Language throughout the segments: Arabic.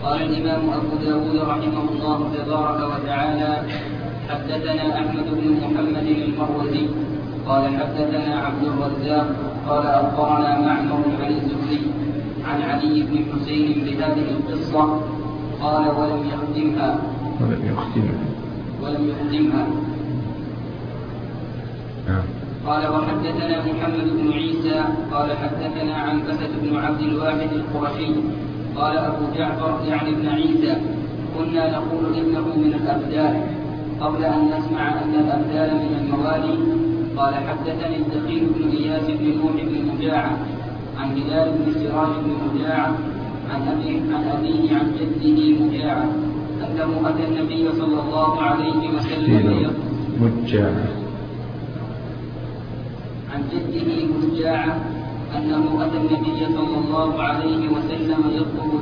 قال الإمام أبو داود رحمه الله تبارك وتعالى: حدثنا أحمد بن محمد المروزي قال حدثنا عبد الرزاق قال أخبرنا معمر عن الزهري عن علي بن حسين بهذه القصة قال ولم يختمها. قال وحدثنا محمد بن عيسى قال حدثنا عنبسة بن عبد الواحد القرشي قال أبو جعفر يعني ابن عيسى: كنا نقول إنه من الأبدال قبل أن نسمع أن الأبدال من الموالي. قال حدثني الدخيل بن إياس بن نوح بن مجاعة عن هلال بن سراج بن مجاعة عن أبيه عن جده مجاعة أنه أتى النبي صلى الله عليه وسلم عن جده مجاعة أنه أتى النبي صلى الله عليه وسلم يطلب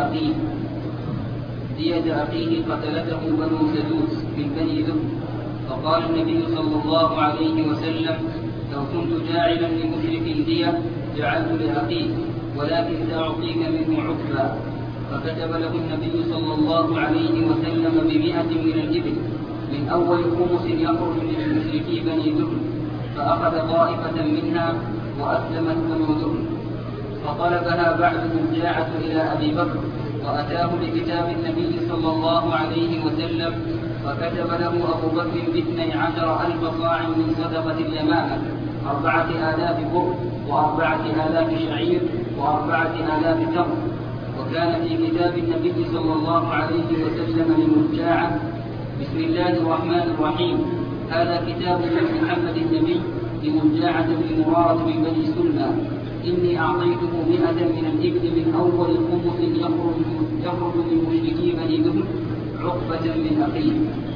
دية أخيه قتلته بنو سدوس من بني ذب. فقال النبي صلى الله عليه وسلم: لو كنت جاعلا لمشرك دية جعلت لأخيك ولكن سأعطيك منه عقبا. فكتب له النبي صلى الله عليه وسلم ب100 من الإبل من أول خمس يخرج للمشركي بني ذب، فأخذ طائفة منها وأسلمت بنو ذب. فطلبها بعد مجاعة إلى أبي بكر وأتاه بكتاب النبي صلى الله عليه وسلم، فكتب له أبو بكر ب12,000 صاع من صدقة اليمامة 4,000 بر و4,000 شعير و4,000 تمر. وكان في كتاب النبي صلى الله عليه وسلم لمجاعة: بسم الله الرحمن الرحيم، هذا كتاب من محمد النبي لمجاعة بن مرارة من بني سلمى، إني أعطيته 100 من الإبل من أول خمس يخرج من مشركي بني ذهب عقبة من أخيه.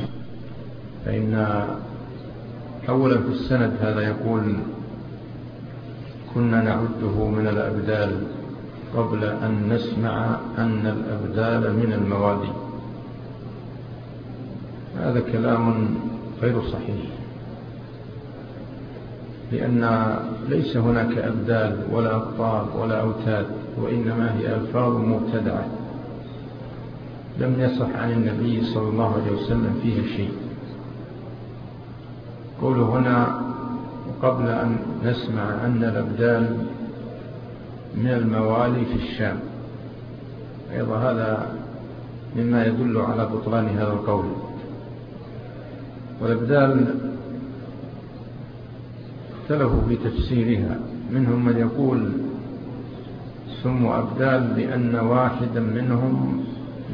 فإن أولا في السند هذا يقول: كنا نعده من الأبدال قبل أن نسمع أن الأبدال من الموالي. هذا كلام غير صحيح، لأن ليس هناك أبدال ولا أبطال ولا أوتاد، وإنما هي ألفاظ مبتدعة لم يصح عن النبي صلى الله عليه وسلم فيها شيء. قوله هنا قبل أن نسمع أن الأبدال من الموالي في الشام، أيضا هذا مما يدل على بطلان هذا القول. والأبدال اختلفوا في تفسيرها، منهم من يقول سموا أبدال لأن واحدا منهم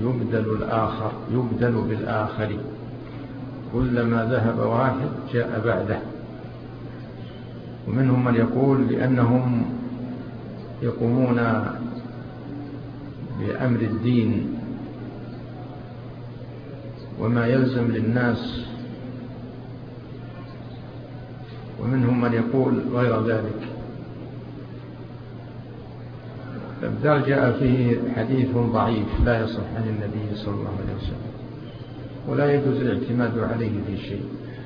يبدل بالآخر، كلما ذهب واحد جاء بعده. ومنهم من يقول لأنهم يقومون بأمر الدين وما يلزم للناس. ومنهم من يقول غير ذلك. الأبدال جاء فيه حديث ضعيف لا يصح عن النبي صلى الله عليه وسلم، ولا يجوز الاعتماد عليه في شيء،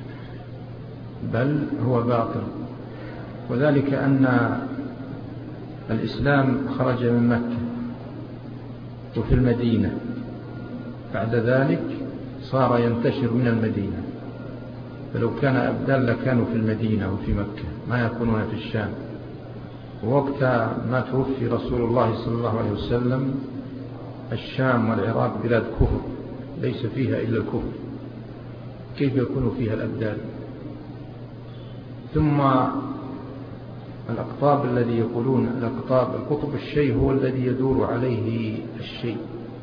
بل هو باطل. وذلك أن الإسلام خرج من مكة وفي المدينة، بعد ذلك صار ينتشر من المدينة، فلو كان أبدال لكانوا في المدينة وفي مكة، ما يكونون في الشام. ووقت ما توفي رسول الله صلى الله عليه وسلم الشام والعراق بلاد كفر ليس فيها إلا الكفر، كيف يكون فيها الأبدال؟ ثم الأقطاب الذي يقولون القطب الشيء هو الذي يدور عليه الشيء.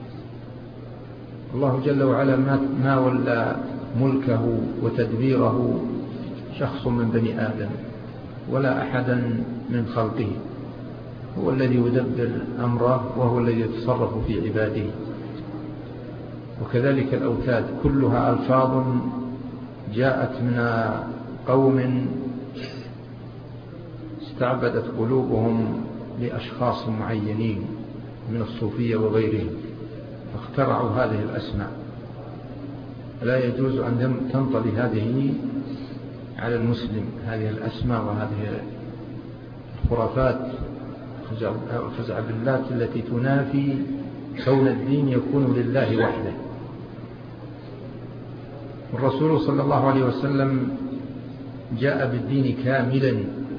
الله جل وعلا ما ولى ملكه وتدبيره شخص من بني آدم ولا أحدا من خلقه، هو الذي يدبر أمره وهو الذي يتصرف في عباده. وكذلك الأوتاد كلها ألفاظ جاءت من قوم استعبدت قلوبهم لأشخاص معينين من الصوفية وغيرهم، فاخترعوا هذه الأسماء. لا يجوز أن تنطلي هذه على المسلم، هذه الأسماء وهذه الخرافات الخزعبلات التي تنافي كون الدين يكون لله وحده. الرسول صلى الله عليه وسلم جاء بالدين كاملا،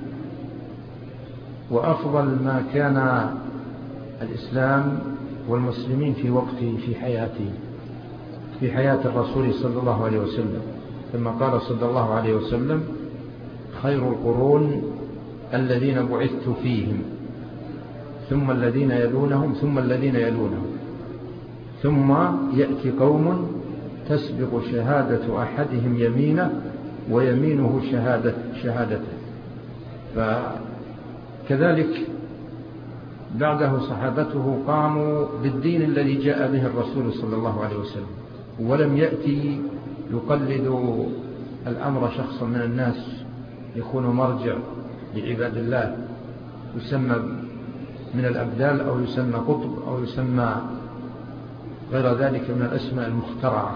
وأفضل ما كان الإسلام والمسلمين في وقته في حياة الرسول صلى الله عليه وسلم، ثم قال صلى الله عليه وسلم: خير القرون الذين بعثت فيهم، ثم الذين يلونهم، ثم الذين يلونهم، ثم يأتي قوم تسبق شهادة أحدهم يمينه ويمينه شهادته. فكذلك بعده صحابته قاموا بالدين الذي جاء به الرسول صلى الله عليه وسلم، ولم يأتي يقلد الأمر شخصا من الناس يكون مرجع لعباد الله، يسمى من الأبدال أو يسمى قطب أو يسمى غير ذلك من الأسماء المخترعة.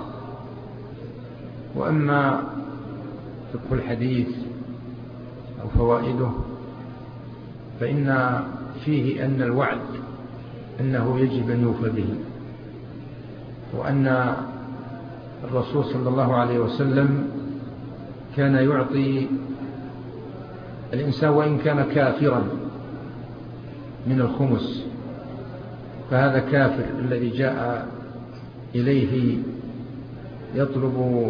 وأما فقه الحديث أو فوائده فإن فيه أن الوعد أنه يجب أن يوفى به، وأن الرسول صلى الله عليه وسلم كان يعطي الإنسان وإن كان كافرا من الخمس، فهذا كافر الذي جاء إليه يطلب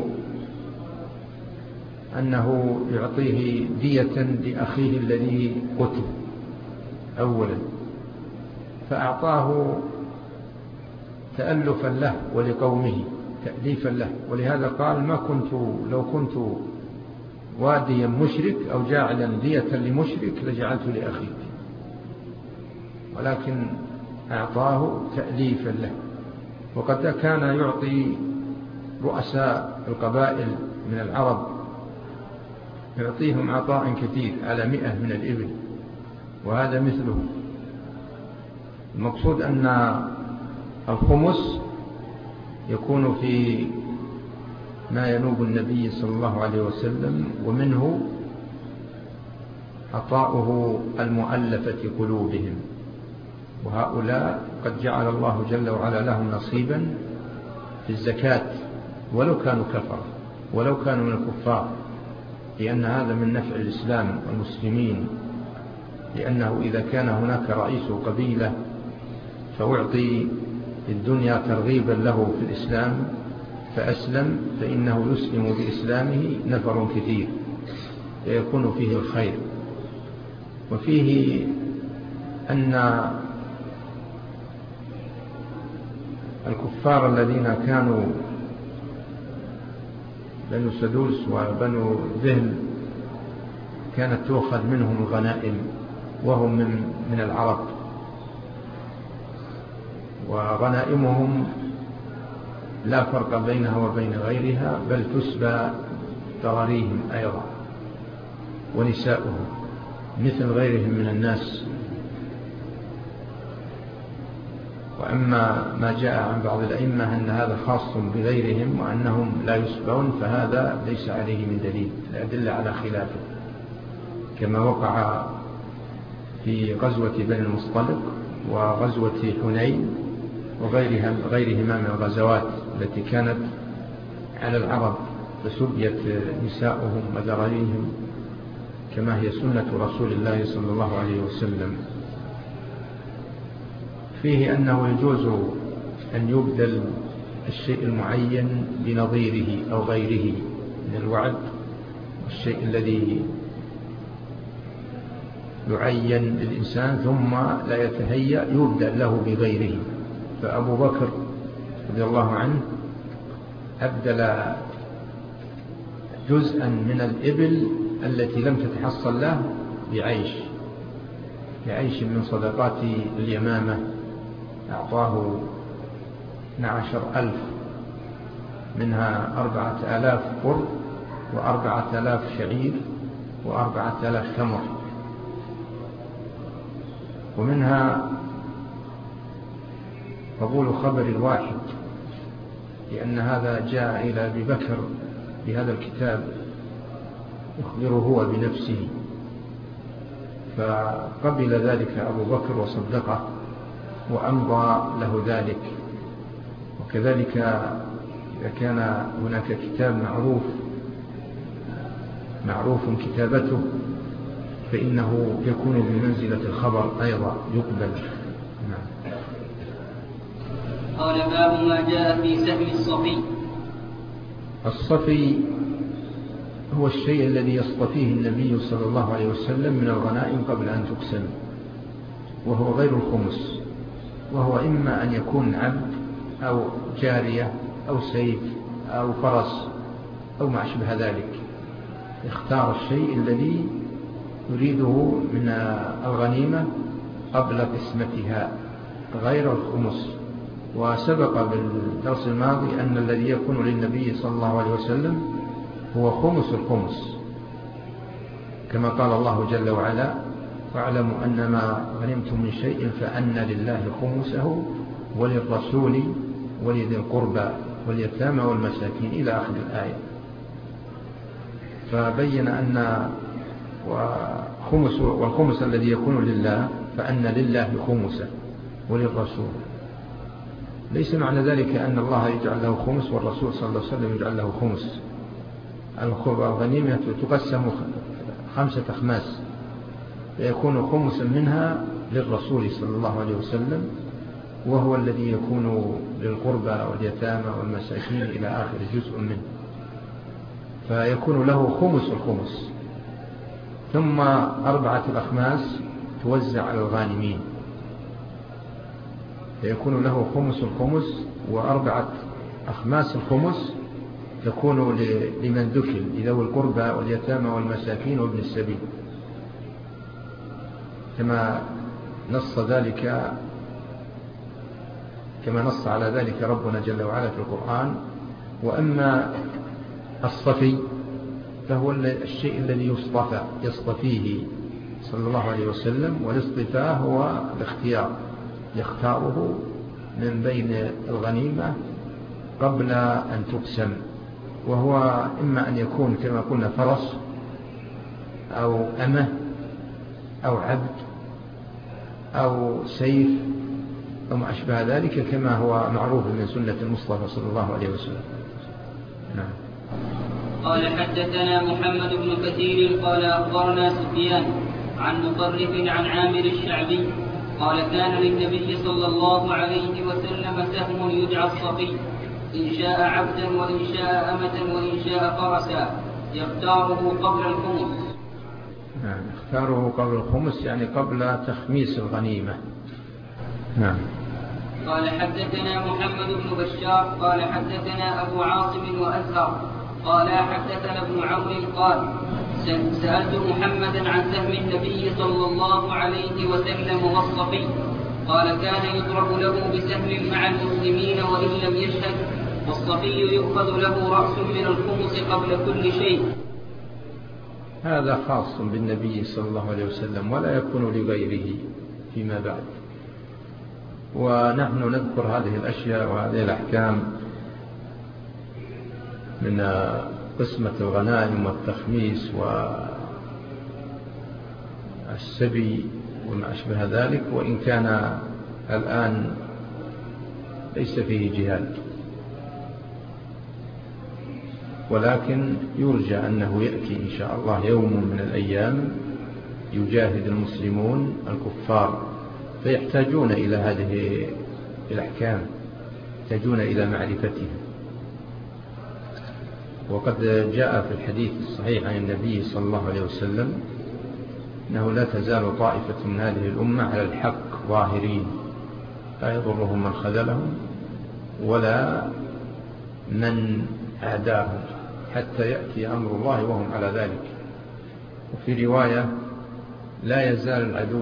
أنه يعطيه دية لأخيه الذي قتل أولا، فأعطاه تألفا له ولقومه، تأليفا له. ولهذا قال: لو كنت واديا مشرك أو جاعلا دية لمشرك لجعلت لأخيك، ولكن أعطاه تأليفا له. وقد كان يعطي رؤساء القبائل من العرب، يعطيهم عطاء كثير على 100 من الإبل، وهذا مثله. المقصود أن الخمس يكون في ما ينوب النبي صلى الله عليه وسلم، ومنه عطاؤه المؤلفة قلوبهم، وهؤلاء قد جعل الله جل وعلا لهم نصيبا في الزكاة ولو كانوا كفر، ولو كانوا من الكفار، لأن هذا من نفع الإسلام والمسلمين، لأنه إذا كان هناك رئيس قبيلة فأعطي الدنيا ترغيبا له في الإسلام فأسلم، فإنه يسلم بإسلامه نفر كثير فيكون فيه الخير. وفيه أن الكفار الذين كانوا بنو سدوس وبنو ذهل كانت تؤخذ منهم الغنائم، وهم من العرب، وغنائمهم لا فرق بينها وبين غيرها، بل تسبى ضراريهم أيضا ونساؤهم مثل غيرهم من الناس. وأما ما جاء عن بعض الأئمة أن هذا خاص بغيرهم وأنهم لا يسبون، فهذا ليس عليه من دليل، الأدلة على خلافه، كما وقع في غزوة بني المصطلق وغزوة حنين وغيرهما من الغزوات التي كانت على العرب، فسبيت نساؤهم وذراريهم كما هي سنة رسول الله صلى الله عليه وسلم. فيه أنه يجوز أن يبدل الشيء المعين بنظيره أو غيره من الوعد، الشيء الذي يعين للإنسان ثم لا يتهيأ يبدل له بغيره. فأبو بكر رضي الله عنه أبدل جزءا من الإبل التي لم تتحصل له بعيش من صدقات اليمامة، أعطاه 12,000 منها 4,000 قر و4,000 شعير و4,000 تمر، ومنها قبول خبر الواحد، لأن هذا جاء إلى أبي بكر بهذا الكتاب يخبره هو بنفسه، فقبل ذلك أبو بكر وصدقه وأمضى له ذلك. وكذلك إذا كان هناك كتاب معروف كتابته فإنه يكون بمنزلة الخبر أيضا يقبل. نعم. قال باب ما جاء في سهم الصفي. الصفي هو الشيء الذي يصطفيه النبي صلى الله عليه وسلم من الغنائم قبل أن تقسم، وهو غير الخمس، وهو إما أن يكون عبد أو جارية أو سيف أو فرس أو ما أشبه ذلك. اختار الشيء الذي يريده من الغنيمة قبل قسمتها غير الخمس. وسبق بالدرس الماضي أن الذي يكون للنبي صلى الله عليه وسلم هو خمس الخمس، كما قال الله جل وعلا: واعلموا أن ما غنمتم من شيء فأن لله خمسه وللرسول ولذي القربى واليتامى والمساكين إلى آخر الآية. فبين أن والخمس الذي يكون لله فأن لله خمسه وللرسول. ليس معنى ذلك أن الله يجعل له خمس والرسول صلى الله عليه وسلم يجعل له خمس. الغنيمة تقسم 5 أخماس، فيكون خمسا منها للرسول صلى الله عليه وسلم، وهو الذي يكون للقربى واليتامى والمساكين إلى آخر جزء منه، فيكون له خمس الخمس. ثم 4 الأخماس توزع على الغانمين، فيكون له خمس الخمس، و4 أخماس الخمس تكون لمن ذكر لذوي القربى واليتامى والمساكين وابن السبيل، كما نص على ذلك ربنا جل وعلا في القرآن. وأما الصفي فهو الشيء الذي يصطفيه صلى الله عليه وسلم، والاصطفاء هو الاختيار، يختاره من بين الغنيمة قبل أن تقسم، وهو إما أن يكون كما قلنا فرس أو أمة أو عبد أو سيف أو ما أشبه ذلك، كما هو معروف من سنة المصطفى صلى الله عليه وسلم. نعم. قال حدثنا محمد بن كثير قال أخبرنا سفيان عن مطرف عن عامر الشعبي قال كان للنبي صلى الله عليه وسلم سهم يدعى الصفي، إن شاء عبدا وإن شاء أمة وإن شاء فرسا، يختاره قبل الخمس. نعم، يختاره قبل الخمس يعني قبل تخميس الغنيمة. نعم. قال حدثنا محمد بن بشار قال حدثنا أبو عاصم وأزهر قال حدثنا ابن عون قال سألت محمدا عن سهم النبي صلى الله عليه وسلم والصفي، قال كان يضرب له بسهم مع المسلمين وإن لم يشهد، والصفي يؤخذ له رأس من الخمس قبل كل شيء. هذا خاص بالنبي صلى الله عليه وسلم ولا يكون لغيره فيما بعد. ونحن نذكر هذه الأشياء وهذه الأحكام من قسمة الغنائم والتخميس والسبي وما أشبه ذلك، وإن كان الآن ليس فيه جهاد، ولكن يرجى أنه يأتي إن شاء الله يوم من الأيام يجاهد المسلمون الكفار، فيحتاجون إلى هذه الأحكام، يحتاجون إلى معرفتها. وقد جاء في الحديث الصحيح عن النبي صلى الله عليه وسلم أنه لا تزال طائفة من هذه الأمة على الحق ظاهرين، لا يضرهم من خذلهم ولا من أعداهم حتى يأتي أمر الله وهم على ذلك. وفي رواية لا يزال العدو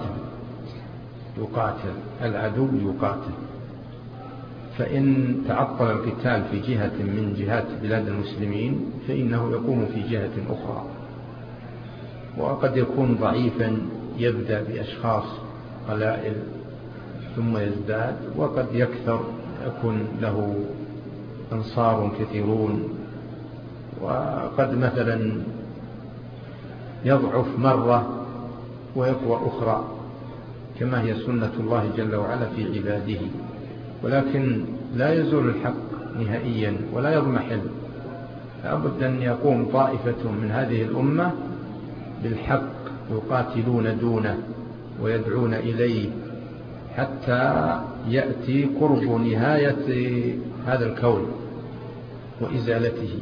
يقاتل العدو يقاتل، فإن تعطل القتال في جهة من جهات بلاد المسلمين فإنه يقوم في جهة أخرى، وقد يكون ضعيفا يبدأ بأشخاص قلائل ثم يزداد، وقد يكثر يكون له أنصار كثيرون، وقد مثلا يضعف مرة ويقوى أخرى، كما هي سنة الله جل وعلا في عباده، ولكن لا يزول الحق نهائيا ولا يضمحل، لابد أن يقوم طائفة من هذه الأمة بالحق يقاتلون دونه ويدعون إليه حتى يأتي قرب نهاية هذا الكون وإزالته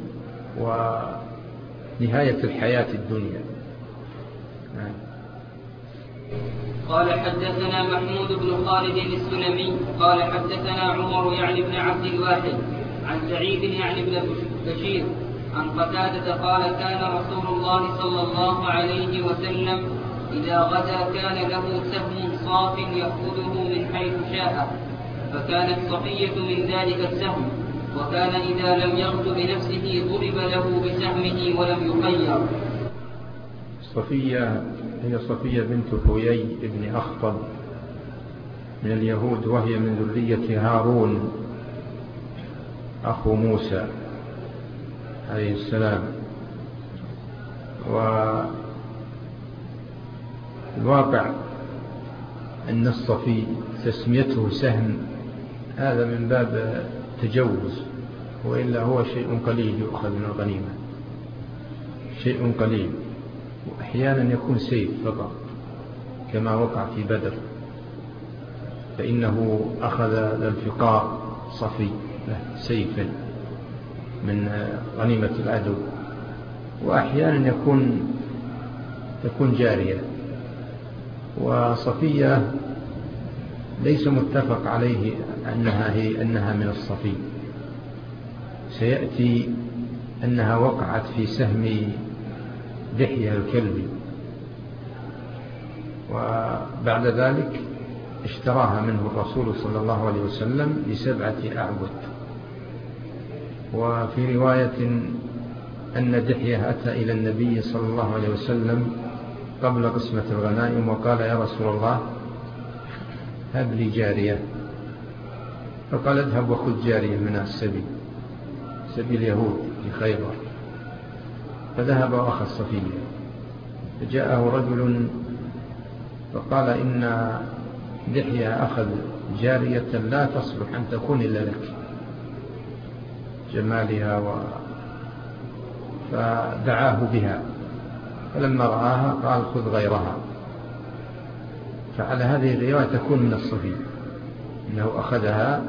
ونهاية الحياة الدنيا. قال حدثنا محمود بن خالد السلمي قال حدثنا عمر يعني بن عبد الواحد عن سعيد يعني بن بشير عن قتادة قال كان رسول الله صلى الله عليه وسلم إذا غدا كان له سهم صاف يأخذه من حيث شاء، فكانت صفية من ذلك السهم، وكان إذا لم يغد بنفسه ضرب له بسهمه ولم يخير. صفية هي صفية بنت حيي بن أخطب من اليهود، وهي من ذرية هارون أخو موسى عليه السلام. والواقع أن الصفي تسميته سهم هذا من باب تجوز، وإلا هو شيء قليل يؤخذ من الغنيمة، شيء قليل، وأحيانا يكون سيف فقط كما وقع في بدر، فإنه أخذ للفقار صفي سيفا من غنيمة العدو، وأحيانا تكون جارية. وصفية ليس متفق عليه أنها من الصفي، سيأتي أنها وقعت في سهم دحية الكلبي، وبعد ذلك اشتراها منه الرسول صلى الله عليه وسلم ب7 أعبد. وفي رواية أن دحية أتى إلى النبي صلى الله عليه وسلم قبل قسمة الغنائم وقال يا رسول الله هب لي جارية، فقال اذهب وخذ جارية من السبي، سبي اليهود في خيبر. فذهب وأخذ صفية، فجاءه رجل فقال إن دحية أخذ جارية لا تصلح أن تكون إلا لك، جمالها فدعاه بها، فلما رآها قال خذ غيرها. فعلى هذه الرواية تكون من الصفي، إنه أخذها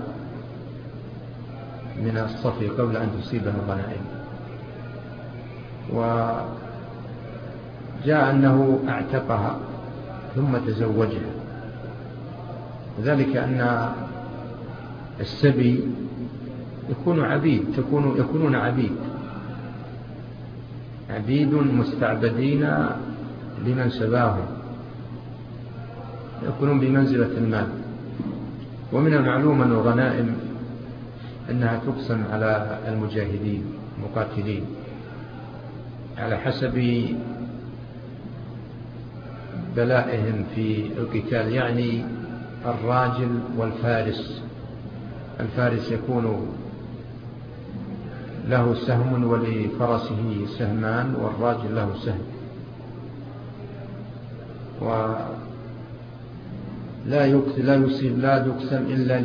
من الصفي قبل أن تصيبه الغنائم. وجاء أنه اعتقها ثم تزوجها، وذلك أن السبي يكونون عبيد مستعبدين لمن سباهم، يكونون بمنزلة المال. ومن المعلوم أن الغنائم أنها تقسم على المجاهدين المقاتلين على حسب بلائهم في القتال، يعني الراجل والفارس. الفارس يكون له سهم ولفرسه سهمان، والراجل له سهم. ولا تقسم إلا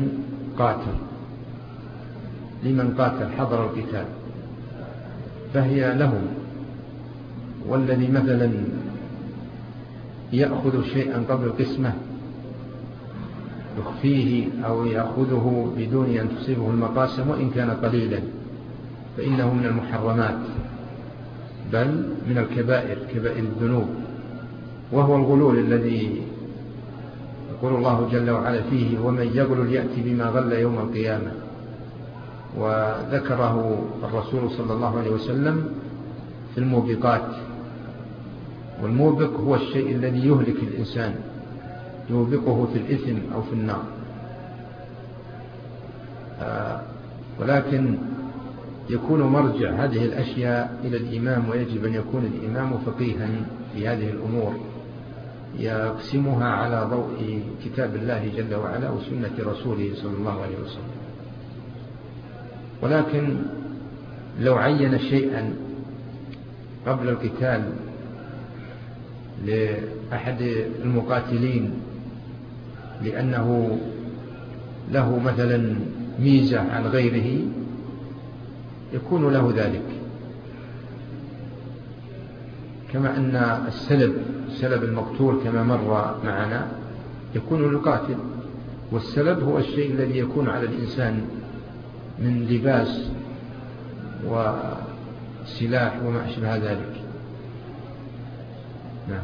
لمن قاتل حضر القتال، فهي لهم. والذي مثلا يأخذ شيئا قبل القسمة يخفيه أو يأخذه بدون أن تصيبه المقاسم وإن كان قليلا، فإنه من المحرمات، بل من الكبائر، كبائر الذنوب، وهو الغلول الذي يقول الله جل وعلا فيه ومن يغلل يأتي بما غل يوم القيامة. وذكره الرسول صلى الله عليه وسلم في الموبقات، والموبق هو الشيء الذي يهلك الإنسان، يوبقه في الإثم أو في النار. ولكن يكون مرجع هذه الأشياء إلى الإمام، ويجب أن يكون الإمام فقيها في هذه الأمور، يقسمها على ضوء كتاب الله جل وعلا وسنة رسوله صلى الله عليه وسلم. ولكن لو عين شيئا قبل القتال لأحد المقاتلين لأنه له مثلا ميزة عن غيره يكون له ذلك. كما أن السلب المقتول كما مر معنا يكون للقاتل، والسلب هو الشيء الذي يكون على الإنسان من لباس وسلاح وما أشبه ذلك. نعم.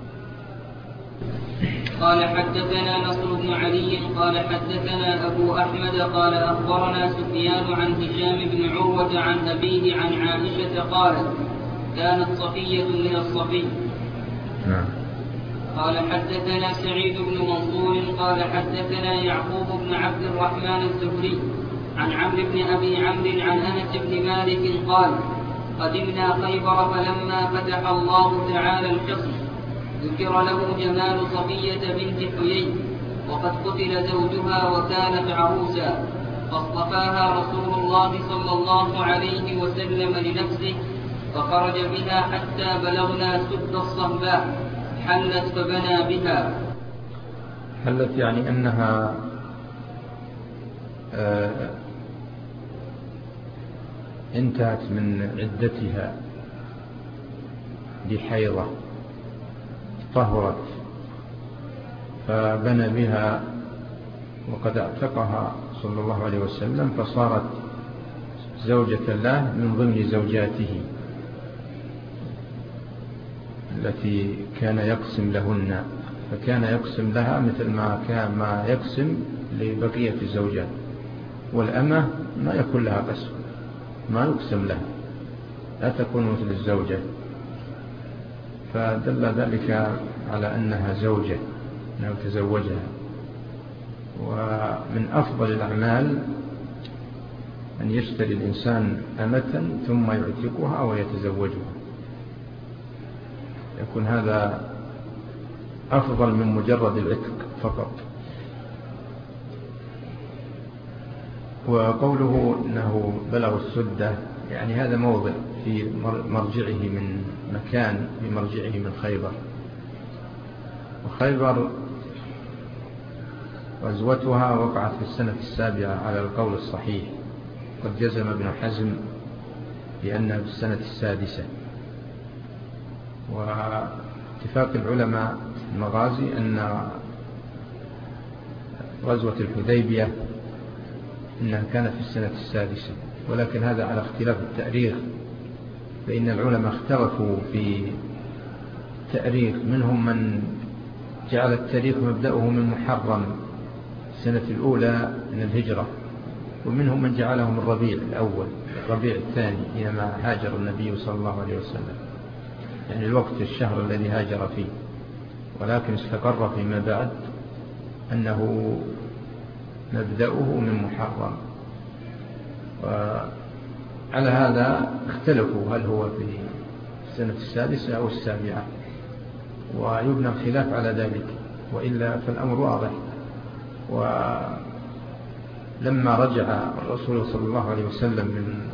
قال حدثنا نصر بن علي قال حدثنا أبو أحمد قال أخبرنا سفيان عن هشام بن عروة عن أبيه عن عائشة قالت كانت صفية من الصفي. قال حدثنا سعيد بن منصور قال حدثنا يعقوب بن عبد الرحمن الزهري عن عمرو بن أبي عمرو عن أنس بن مالك قال قدمنا خيبر فلما فتح الله تعالى الحصن ذكر له جمال صفية بنت حيي وقد قتل زوجها وكانت عروسا، فاصطفاها رسول الله صلى الله عليه وسلم لنفسه فخرج بها حتى بلغنا سد الصهباء حلت فبنى بها. حلت يعني أنها انتهت من عدتها بحيضة طهرت فبنى بها وقد اعتقها صلى الله عليه وسلم فصارت زوجة له من ضمن زوجاته التي كان يقسم لهن، فكان يقسم لها مثل ما يقسم لبقية الزوجات، والأمة ما يكون لها قسم، ما يقسم لها، لا تكون مثل الزوجة، فدل ذلك على أنها زوجة أنه تزوجها. ومن أفضل الأعمال أن يشتري الإنسان أمة ثم يعتقها ويتزوجها، يكون هذا أفضل من مجرد العتق فقط. وقوله أنه بلغ السدة يعني هذا موضع في مرجعه من مكان في مرجعه من خيبر، وخيبر غزوتها وقعت في السنة 7 على القول الصحيح، قد جزم ابن حزم بأنها في السنة 6. واتفاق العلماء المغازي أن غزوة الحديبية إنها كانت في السنة 6، ولكن هذا على اختلاف التاريخ، فإن العلماء اختلفوا في التاريخ، منهم من جعل التاريخ مبدأه من محرم السنة الأولى من الهجرة، ومنهم من جعله من ربيع الأول ربيع الثاني حينما هاجر النبي صلى الله عليه وسلم، يعني الوقت الشهر الذي هاجر فيه، ولكن استقر فيما بعد أنه مبدأه من محرم. وعلى هذا اختلفوا هل هو في السنة 6 أو 7، ويبنى الخلاف على ذلك، وإلا فالأمر واضح. ولما رجع الرسول صلى الله عليه وسلم من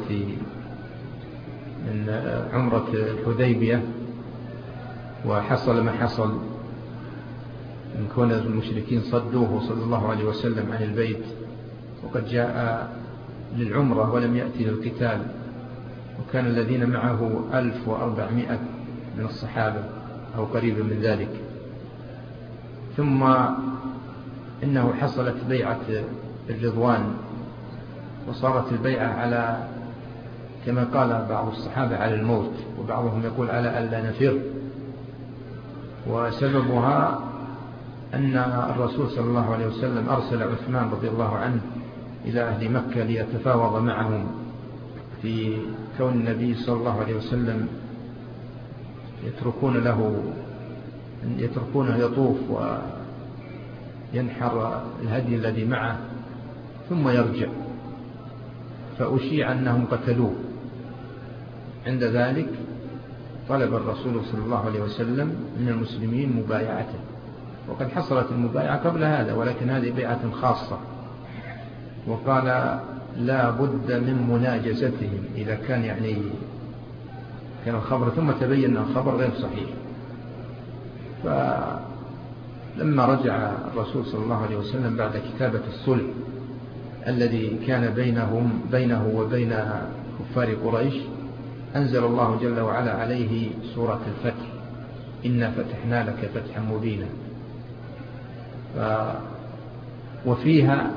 عمرة الحديبية وحصل ما حصل من كون المشركين صدوه صلى الله عليه وسلم عن البيت، وقد جاء للعمرة ولم يأتي للقتال، وكان الذين معه 1400 من الصحابة أو قريبا من ذلك. ثم إنه حصلت بيعة الرضوان، وصارت البيعة على كما قال بعض الصحابة على الموت، وبعضهم يقول على ألا نفر. وسببها أن الرسول صلى الله عليه وسلم أرسل عثمان رضي الله عنه إلى أهل مكة ليتفاوض معهم في كون النبي صلى الله عليه وسلم يتركونه يطوف وينحر الهدي الذي معه ثم يرجع، فأشيع أنهم قتلوه. عند ذلك طلب الرسول صلى الله عليه وسلم من المسلمين مبايعته، وقد حصلت المبايعة قبل هذا، ولكن هذه بيعة خاصة، وقال لا بد من مناجزتهم إذا كان كان الخبر، ثم تبين أن الخبر غير صحيح، لما رجع الرسول صلى الله عليه وسلم بعد كتابة الصلح الذي كان بينه وبين كفار قريش، أنزل الله جل وعلا عليه سورة الفتح: إنا فتحنا لك فتحا مبينا. وفيها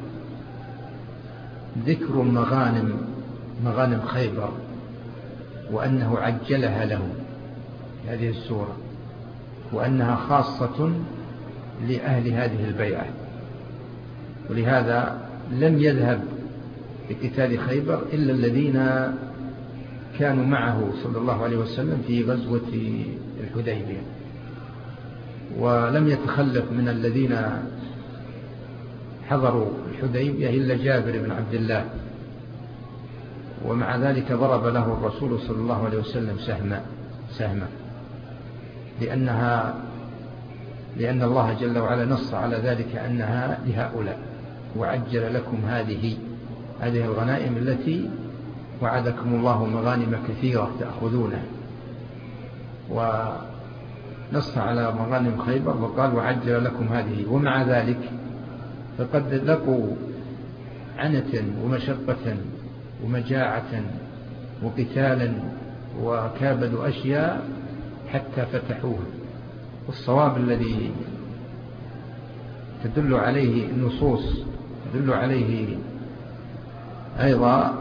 ذكر مغانم خيبر، وأنه عجلها لهم هذه السورة، وأنها خاصة لأهل هذه البيعة. ولهذا لم يذهب لقتال خيبر إلا الذين كانوا معه صلى الله عليه وسلم في غزوة الحديبية، ولم يتخلف من الذين حضروا الحديبية إلا جابر بن عبد الله، ومع ذلك ضرب له الرسول صلى الله عليه وسلم سهما لأن الله جل وعلا نص على ذلك أنها لهؤلاء، وعجل لكم هذه الغنائم التي وعدكم الله مغانم كثيرة تأخذونها، ونص على مغانم خيبر وقال وعجل لكم هذه. ومع ذلك فقد لقوا عنة ومشقة ومجاعة وقتالا وكابدوا أشياء حتى فتحوها. والصواب الذي تدل عليه النصوص، تدل عليه أيضا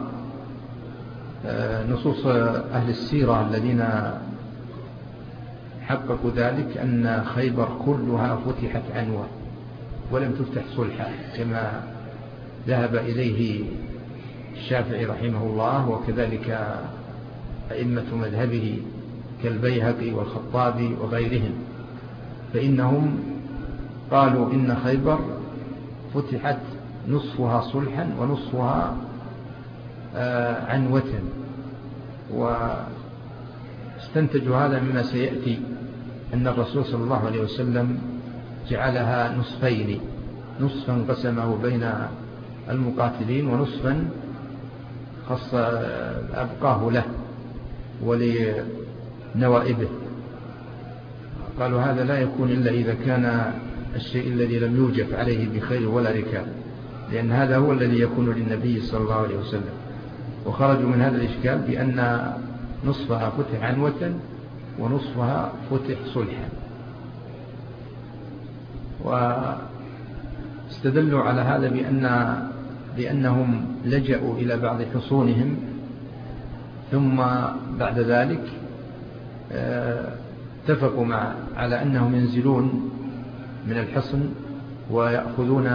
نصوص أهل السيرة الذين حققوا ذلك، أن خيبر كلها فتحت عنوة ولم تفتح صلحا، كما ذهب إليه الشافعي رحمه الله، وكذلك أئمة مذهبه كالبيهقي والخطابي وغيرهم، فإنهم قالوا إن خيبر فتحت نصفها صلحا ونصفها عنوة. واستنتجوا هذا مما سيأتي، أن الرسول صلى الله عليه وسلم جعلها نصفين، نصفا قسمه بين المقاتلين ونصفا خاص أبقاه له ولنوائبه. قالوا هذا لا يكون إلا إذا كان الشيء الذي لم يوجف عليه بخير ولا ركاب، لأن هذا هو الذي يكون للنبي صلى الله عليه وسلم. وخرجوا من هذا الإشكال بأن نصفها فتح عنوة ونصفها فتح صلحا. واستدلوا على هذا بأنهم لجأوا إلى بعض حصونهم، ثم بعد ذلك اتفقوا على أنهم ينزلون من الحصن ويأخذون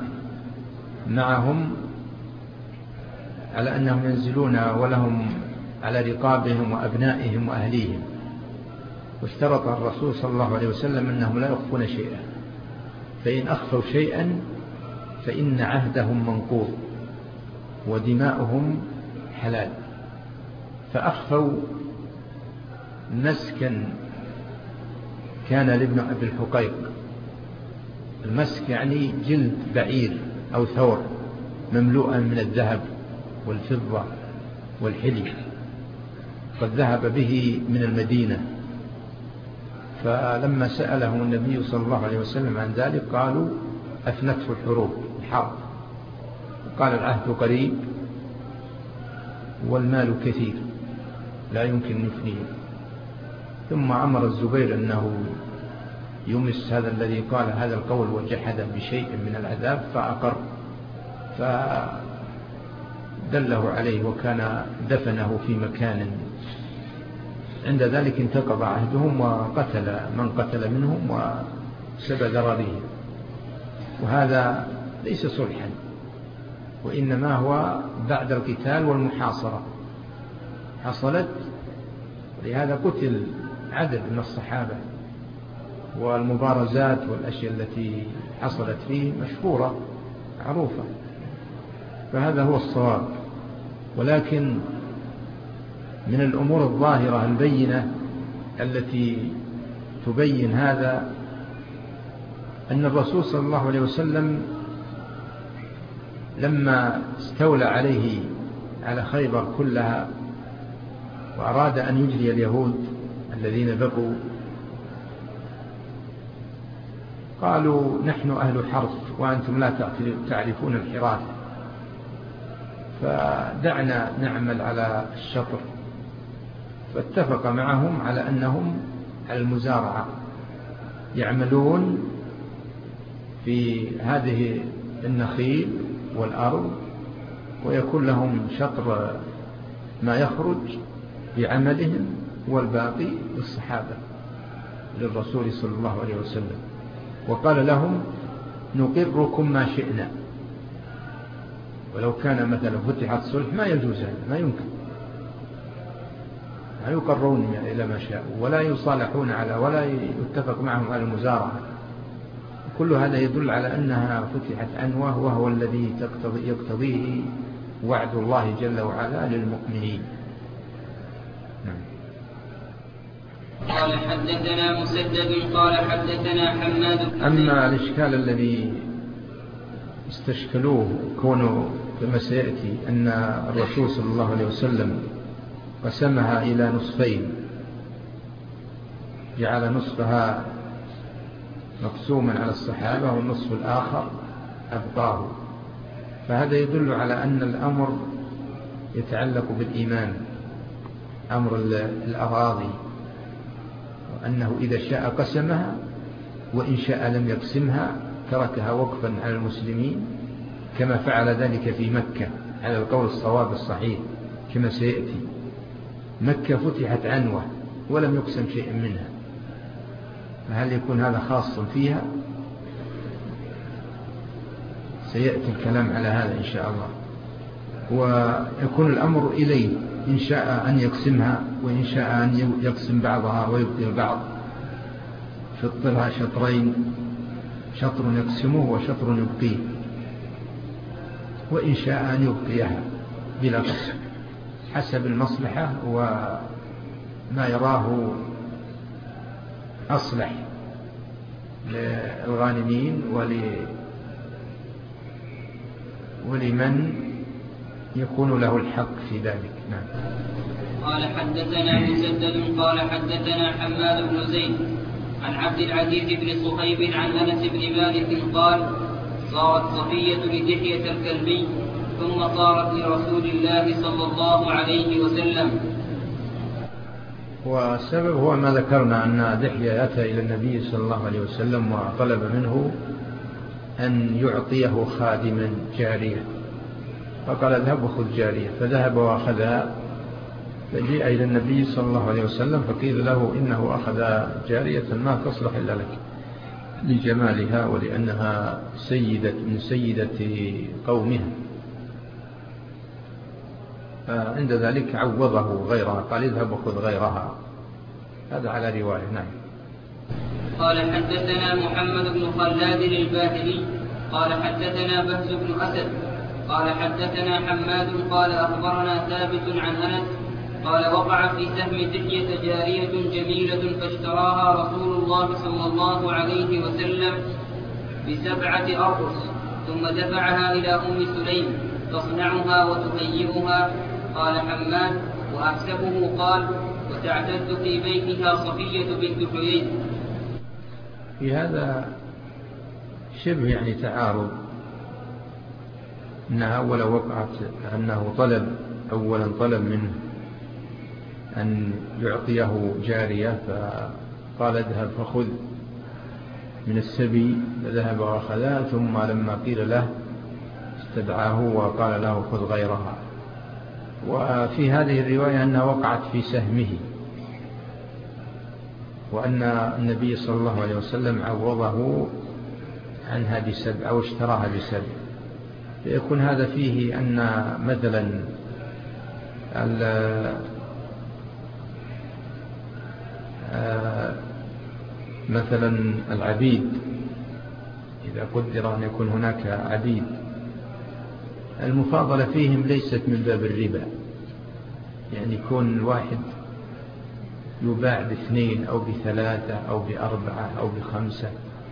معهم، على أنهم ينزلون ولهم على رقابهم وأبنائهم وأهليهم. واشترط الرسول صلى الله عليه وسلم أنهم لا يخفون شيئا، فإن أخفوا شيئا فإن عهدهم منقوض ودماؤهم حلال. فأخفوا مسكا كان لابن أبي الحقيق. المسك يعني جلد بعير أو ثور مملوءا من الذهب والفضة والحلي، قد ذهب به من المدينة. فلما سألهم النبي صلى الله عليه وسلم عن ذلك قالوا أفنته الحرب. قال العهد قريب والمال كثير لا يمكن نفنيه. ثم أمر الزبير أنه يمس هذا الذي قال هذا القول وجحد بشيء من العذاب، فأقر، فدله عليه وكان دفنه في مكان. عند ذلك انتقض عهدهم وقتل من قتل منهم وسبى ذراريهم. وهذا ليس صلحا، وإنما هو بعد القتال والمحاصرة حصلت، لهذا قتل عدد من الصحابة، والمبارزات والأشياء التي حصلت فيه مشهورة معروفة. فهذا هو الصواب. ولكن من الأمور الظاهرة البينة التي تبين هذا أن الرسول صلى الله عليه وسلم لما استولى على خيبر كلها وأراد أن يجري اليهود الذين بقوا قالوا نحن أهل حرث وأنتم لا تعرفون الحراث، فدعنا نعمل على الشطر. فاتفق معهم على أنهم على المزارعة، يعملون في هذه النخيل والأرض، ويكون لهم شطر ما يخرج بعملهم، والباقي للصحابة للرسول صلى الله عليه وسلم. وقال لهم نقركم ما شئنا، ولو كان مثلا فتحت صلح ما يجوز هذا، ما يمكن، لا يقرون إلى ما شاءوا، ولا يصالحون على، ولا يتفق معهم على المزارعة. كل هذا يدل على أنها فتحت عنوة، وهو الذي يقتضيه وعد الله جل وعلا للمؤمنين. قال حدثنا مسدد قال حدثنا حماد. أما الإشكال الذي استشكلوه كونه كما سيأتي أن الرسول صلى الله عليه وسلم قسمها إلى نصفين، جعل نصفها مقسوما على الصحابة والنصف الآخر أبقاه، فهذا يدل على أن الأمر يتعلق بالإيمان، أمر الأراضي، وأنه إذا شاء قسمها، وإن شاء لم يقسمها تركها وقفا على المسلمين، كما فعل ذلك في مكة على القول الصواب الصحيح كما سيأتي. مكة فتحت عنوة ولم يقسم شيء منها، فهل يكون هذا خاص فيها؟ سيأتي الكلام على هذا إن شاء الله. ويكون الأمر إليه، إن شاء أن يقسمها، وإن شاء أن يقسم بعضها ويبقي البعض، شطرها شطرين، شطر يقسمه وشطر يبقيه، وإن شاء أن يبقيها بلا قسم حسب المصلحة وما يراه أصلح للغانمين ولمن يكون له الحق في ذلك. نعم. قال حدثنا مسدد قال حدثنا حماد بن زيد عن عبد العزيز بن صهيب عن أنس بن مالك قال صارت صفية لدحية الكلبي ثم صارت لرسول الله صلى الله عليه وسلم. والسبب هو ما ذكرنا أن دحية أتى إلى النبي صلى الله عليه وسلم وطلب منه أن يعطيه خادما جارية، فقال اذهب وخذ جارية، فذهب وأخذها، فجيء إلى النبي صلى الله عليه وسلم فقيل له إنه أخذ جارية ما تصلح إلا لك لجمالها ولأنها من سيدة قومها، فعند ذلك عوضه غيرها، قال اذهب وخذ غيرها. هذا على رواية. نعم. قال حدثنا محمد بن خلاد الباهلي قال حدثنا بهز بن أسد قال حدثنا حماد قال أخبرنا ثابت عن أنس قال وقع في سهم دحية جارية جميلة فاشتراها رسول الله صلى الله عليه وسلم ب7 أرقص، ثم دفعها إلى أم سليم تصنعها وتهيئها. قال حماد وأحسبه قال وتعتد في بيتها صفية بنت حيي. في هذا شبه يعني تعارض، إنها أولا وقعت أنه أولا طلب منه أن يعطيه جارية، فقال اذهب فخذ من السبي، فذهب وأخذها، ثم لما قيل له استدعاه وقال له خذ غيرها. وفي هذه الرواية أنها وقعت في سهمه، وأن النبي صلى الله عليه وسلم عوضه عنها ب7 أو اشتراها ب7، فيكون هذا فيه أن مثلا العبيد، إذا قدر أن يكون هناك عبيد، المفاضلة فيهم ليست من باب الربا، يعني يكون الواحد يباع ب2 أو ب3 أو ب4 أو ب5،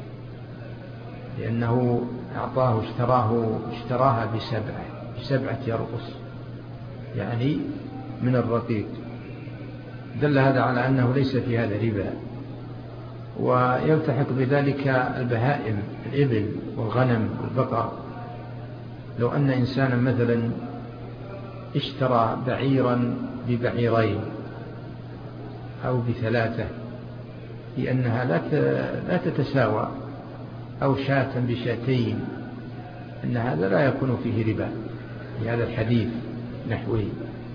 لأنه أعطاه اشتراها ب7 أرقص، يعني من الرقيق. دل هذا على أنه ليس في هذا ربا، ويلتحق بذلك البهائم، الإبل والغنم والبقر. لو أن إنسانا مثلا اشترى بعيرا ببعيرين أو ب3 لأنها لا تتساوى، أو شاة ب2، أن هذا لا يكون فيه ربا لهذا الحديث نحوه.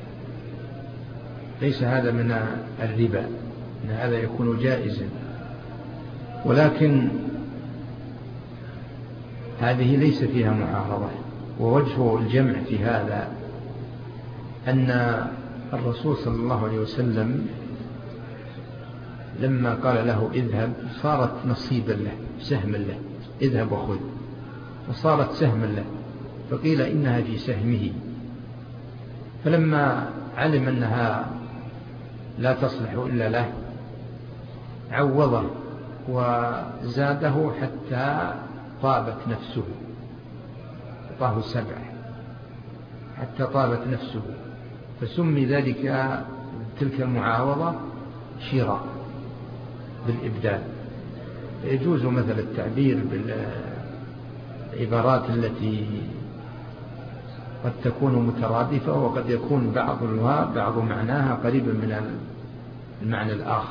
ليس هذا من الربا، أن هذا يكون جائزا. ولكن هذه ليس فيها معارضة. ووجه الجمع في هذا أن الرسول صلى الله عليه وسلم لما قال له اذهب صارت نصيبا له، سهما له، اذهب وخذ، وصارت سهما له، فقيل إنها في سهمه. فلما علم أنها لا تصلح إلا له عوضه وزاده حتى طابت نفسه، طاه 7 حتى طابت نفسه، فسمي ذلك تلك المعاوضة شراء بالإبدال. يجوز مثل التعبير بالعبارات التي قد تكون مترادفة، وقد يكون بعض معناها قريبا من المعنى الآخر.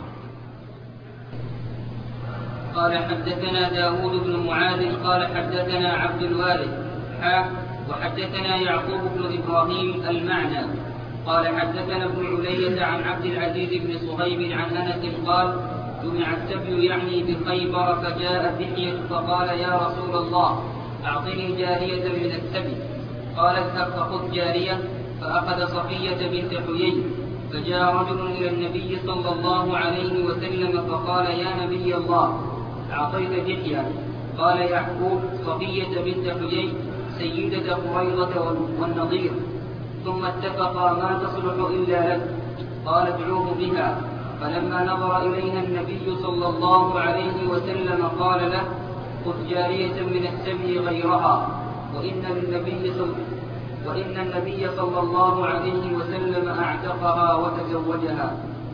قال حدثنا داود بن معاذ قال حدثنا عبد الوارث وحدثنا يعقوب بن إبراهيم المعنى قال حدثنا ابن علية عن عبد العزيز بن صهيب عن أنس قال جمع السبي يعني بخيبر، فجاء دحية فقال يا رسول الله أعطني جارية من السبي. قال اذهب فخذ جارية، فأخذ صفية بنت حيي. فجاء رجل إلى النبي صلى الله عليه وسلم فقال يا نبي الله أعطيت دحية. قال يعقوب صفية بنت حيي سيدة قريظة والنضير، ثم اتفقا ما تصلح إلا لك. قال ادعوه بها. فلما نظر إليها النبي صلى الله عليه وسلم قال له خذ جارية من السبي غيرها، وإن النبي صلى الله عليه وسلم أعتقها وتزوجها.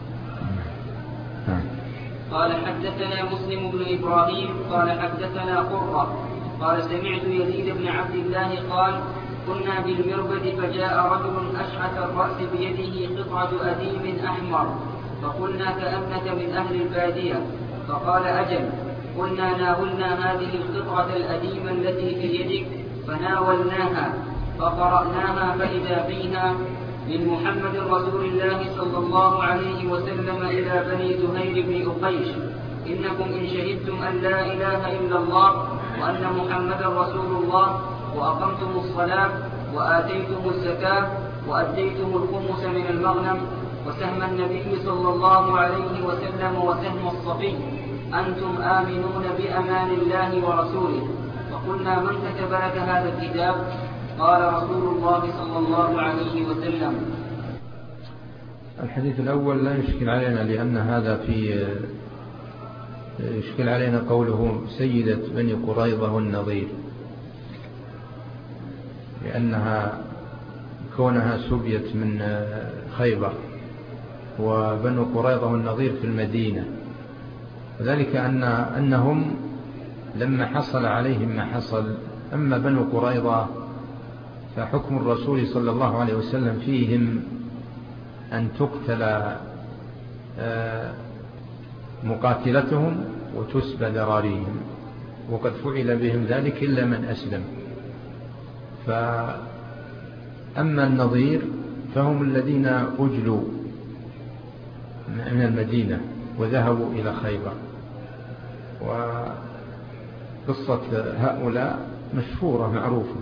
قال حدثنا مسلم بن إبراهيم قال حدثنا قرة قال سمعت يزيد بن عبد الله قال كنا بالمربد فجاء رجل أشعث الرأس بيده قطعة أديم أحمر، فقلنا كأنك من أهل البادية. فقال أجل. قلنا ناولنا هذه القطعة الأديمة التي في يدك، فناولناها فقرأناها فإذا فيها من محمد رسول الله صلى الله عليه وسلم إلى بني زهير بن أقيش إنكم إن شهدتم أن لا إله إلا الله وأن محمدا رسول الله وأقمتم الصلاة وآتيتم الزكاة وأديتم الخمس من المغنم وسهم النبي صلى الله عليه وسلم وسهم الصفي أنتم آمنون بأمان الله ورسوله. فقلنا من كتب لك هذا الكتاب؟ قال رسول الله صلى الله عليه وسلم. الحديث الأول لا يشكل علينا، لأن هذا يشكل علينا قوله سيدة بني قريظة والنضير، لأنها كونها سبيت من خيبر، وبنو قريظة والنضير في المدينة، وذلك أنهم لما حصل عليهم ما حصل. أما بنو قريظة فحكم الرسول صلى الله عليه وسلم فيهم أن تقتل مقاتلتهم وتسبى ذراريهم، وقد فعل بهم ذلك إلا من أسلم. فأما النضير فهم الذين أجلوا من المدينة وذهبوا إلى خيبر. وقصة هؤلاء مشهورة معروفة،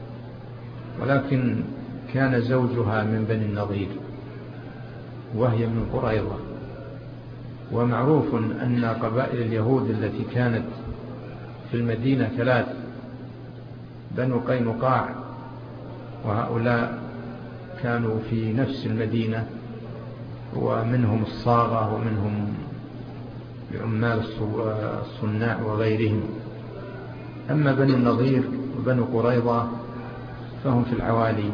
ولكن كان زوجها من بني النضير وهي من قريظة. ومعروف أن قبائل اليهود التي كانت في المدينة 3: بنو قينقاع، وهؤلاء كانوا في نفس المدينة، ومنهم الصاغة، ومنهم عمال الصناع وغيرهم. أما بني النضير وبنو قريظة فهم في العوالي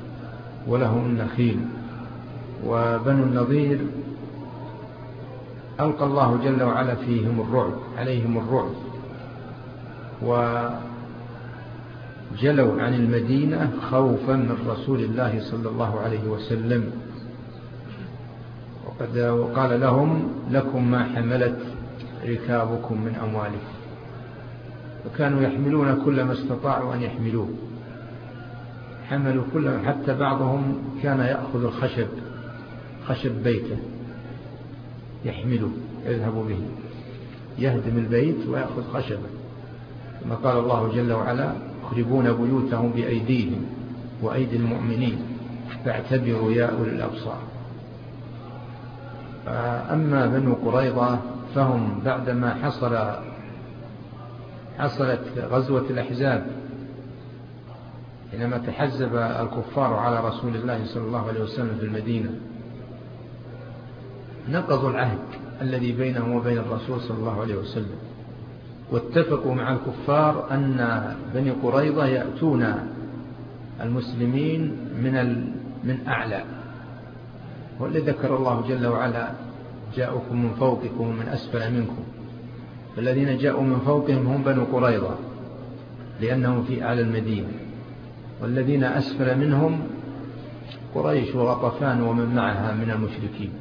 ولهم النخيل. وبنو النضير ألقى الله جل وعلا فيهم الرعب، عليهم الرعب، وجلوا عن المدينة خوفا من رسول الله صلى الله عليه وسلم. وقال لهم: لكم ما حملت ركابكم من أموالكم. وكانوا يحملون كل ما استطاعوا أن يحملوه، حملوا كل، حتى بعضهم كان يأخذ الخشب، خشب بيته يحمله يذهب به، يهدم البيت ويأخذ خشبه، كما قال الله جل وعلا: يخربون بيوتهم بأيديهم وأيدي المؤمنين فاعتبروا يا أولي الأبصار. أما بنو قريظة فهم بعدما حصلت غزوة الأحزاب، حينما تحزب الكفار على رسول الله صلى الله عليه وسلم في المدينة، نقضوا العهد الذي بينهم وبين الرسول صلى الله عليه وسلم، واتفقوا مع الكفار أن بني قريظة يأتون المسلمين من أعلى. والذي ذكر الله جل وعلا: جاءوكم من فوقكم ومن أسفل منكم. فالذين جاءوا من فوقهم هم بنو قريظة لأنهم في أعلى المدينة، والذين أسفل منهم قريش وغطفان ومن معها من المشركين.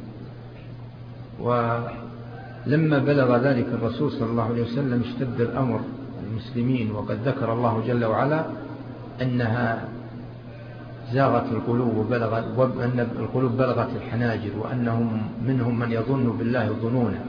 ولما بلغ ذلك الرسول صلى الله عليه وسلم اشتد الأمر المسلمين، وقد ذكر الله جل وعلا أنها زاغت القلوب وأن القلوب بلغت الحناجر، وأنهم منهم من يظن بالله ظنونا.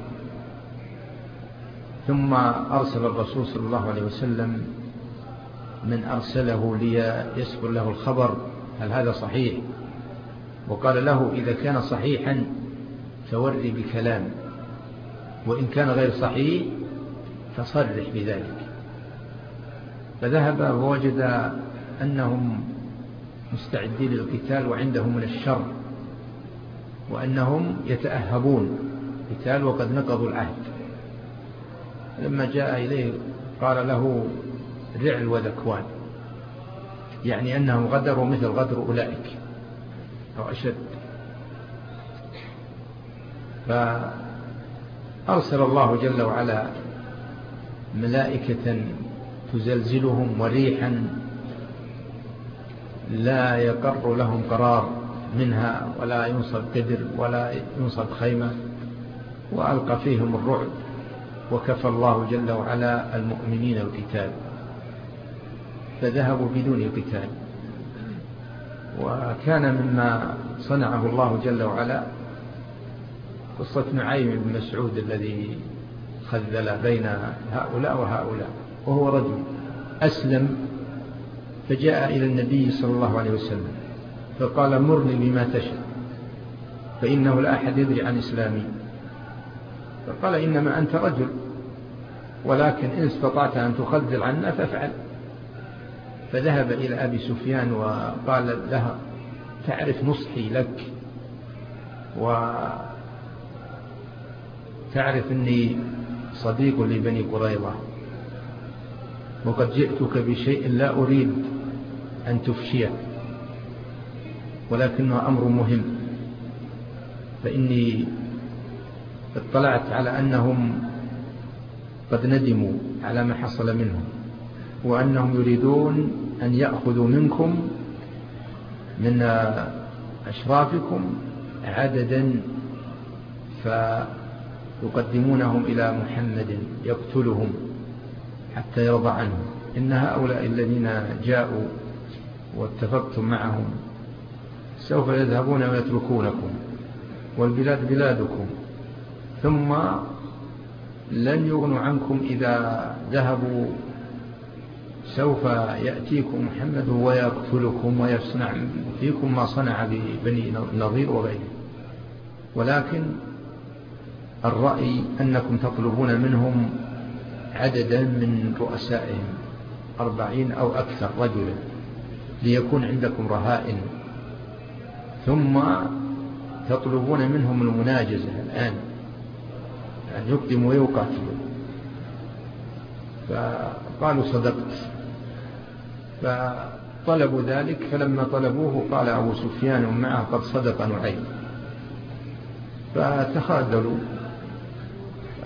ثم أرسل الرسول صلى الله عليه وسلم من أرسله ليسبر له الخبر هل هذا صحيح، وقال له: إذا كان صحيحا فوري بكلام، وإن كان غير صحيح فصرح بذلك. فذهب ووجد أنهم مستعدين للقتال وعندهم من الشر، وأنهم يتأهبون قتال وقد نقضوا العهد. لما جاء إليه قال له: رعل وذكوان، يعني أنهم غدروا مثل غدر أولئك أو أشد. فأرسل الله جل وعلا ملائكة تزلزلهم، وريحا لا يقر لهم قرار منها، ولا ينصب قدر ولا ينصب خيمة، وألقى فيهم الرعب، وكفى الله جل وعلا المؤمنين القتال، فذهبوا بدون قتال. وكان مما صنعه الله جل وعلا قصة نعيم بن مسعود الذي خذل بين هؤلاء وهؤلاء، وهو رجل أسلم فجاء إلى النبي صلى الله عليه وسلم فقال: مرني بما تشاء فإنه لا أحد يدري عن إسلامي. فقال: إنما أنت رجل، ولكن إن استطعت أن تخذل عنا فافعل. فذهب إلى أبي سفيان وقال له: تعرف نصحي لك، وتعرف أني صديق لبني قريظة، وقد جئتك بشيء لا أريد أن تفشيه، ولكنه أمر مهم. فإني اطلعت على أنهم قد ندموا على ما حصل منهم، وأنهم يريدون أن يأخذوا منكم من أشرافكم عددا، فيقدمونهم إلى محمد يقتلهم حتى يرضى عنهم. إن هؤلاء الذين جاءوا واتفقتم معهم سوف يذهبون ويتركونكم، والبلاد بلادكم، ثم لن يغنوا عنكم إذا ذهبوا. سوف يأتيكم محمد ويقتلكم ويصنع فيكم ما صنع ببني نظير وغيره. ولكن الرأي أنكم تطلبون منهم عددا من رؤسائهم 40 أو أكثر رجلا ليكون عندكم رهائن، ثم تطلبون منهم المناجزة الآن، أن يقدموا ويقاتلوا. فقالوا: صدقت. فطلبوا ذلك، فلما طلبوه قال أبو سفيان معه: قد صدق نعيم. فتخاذلوا